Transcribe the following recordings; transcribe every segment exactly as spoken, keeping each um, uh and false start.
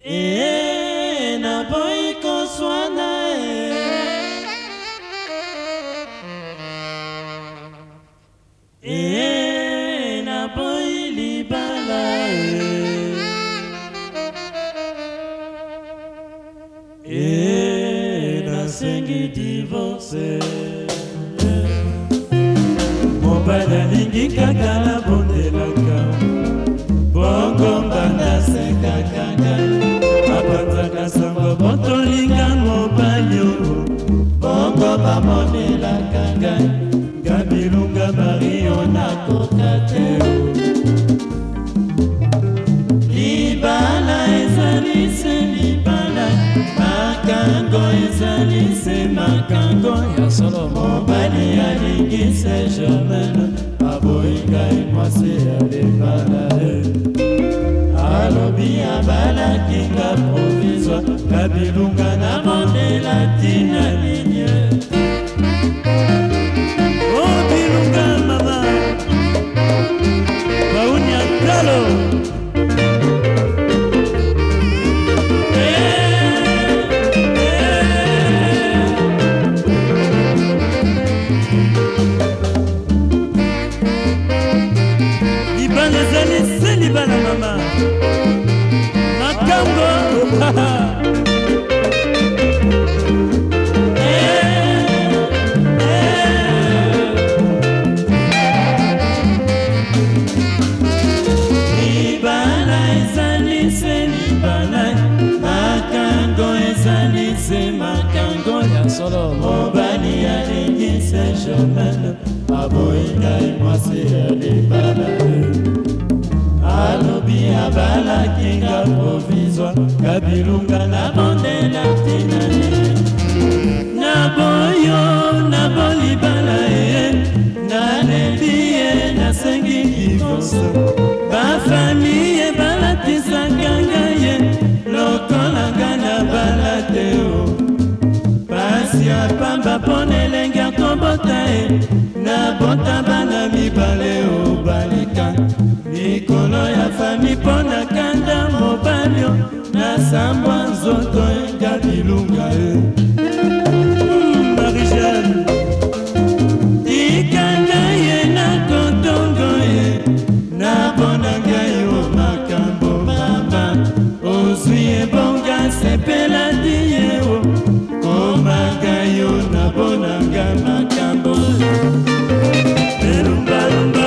E na boy koswana e na boy libala e na sengi divorce mobali alingi kaka na bondelaka bongo mbanda sekakaka apanzaka sango botolinga mobali bongo bamonelaka ngai gabilunga bario nakoka te libala ezali se libala makango ezali se makango ya solo mobali alingi se germaine aboyi ngai mwasi alebala alobi abalakinga provisoire kabilunga na mondela tina linie oh bilunga mama baunya kalo libana zali se libana mama makambo libala ezali se libala makango ezali se makango ya solo mobali alingi se germaine aboyi ngai mwasi ya libala alobi abalakinga provisoire kabilunga na mondela tinani na boyo na bolibala ye nalembi ye nasengi divorce bafamille balatisaka ngai ye lokolanga na bala te o pasi ya pamba mpona elenge akobota ye nabota bana mibale o balika likolo ya fami mpona kanda mobali nasambwa nzoto enga bilunga e Marie-Jeanne tikanga ye na kotongo ye nabona ngai o makambo mama ozwi ebonga sepela di ye o komaka yo nabonanga makambo elumbalumba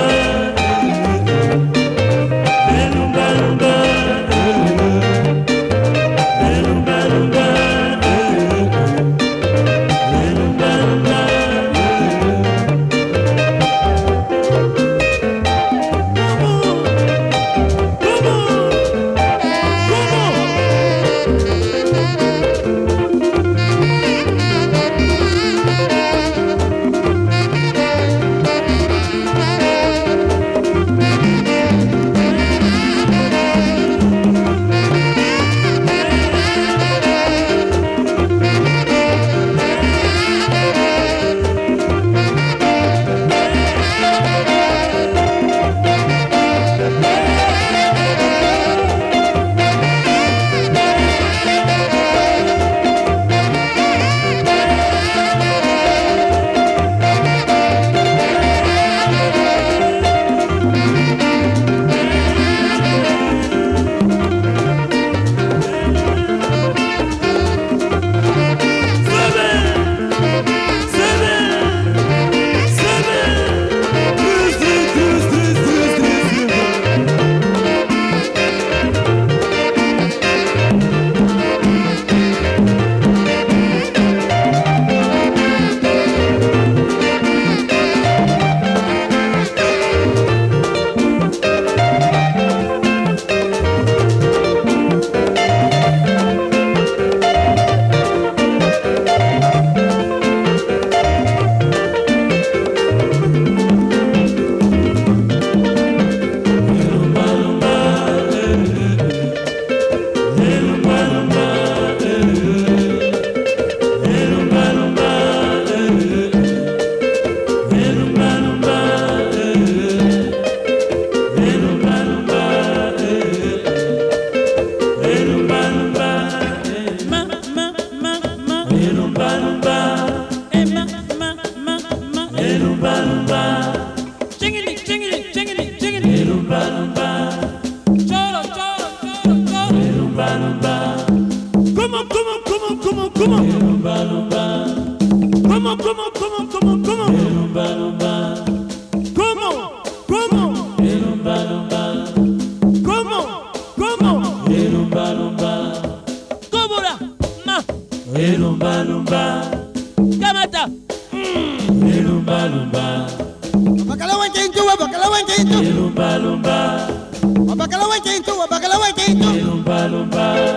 lumba. Comment, comment, comment, comment, comment? Lumba, lumba. Comment, comment, comment, comment, comment? Lumba, lumba. Comment, comment? Lumba, lumba. Comment, comment? Lumba, lumba. Comment là? Ma. Lumba, lumba. Kamata. Lumba, lumba. Bakalawan kintu, bakalawan kintu. Lumba, lumba. Bakalawan kintu, bakalawan kintu. Lumba, lumba.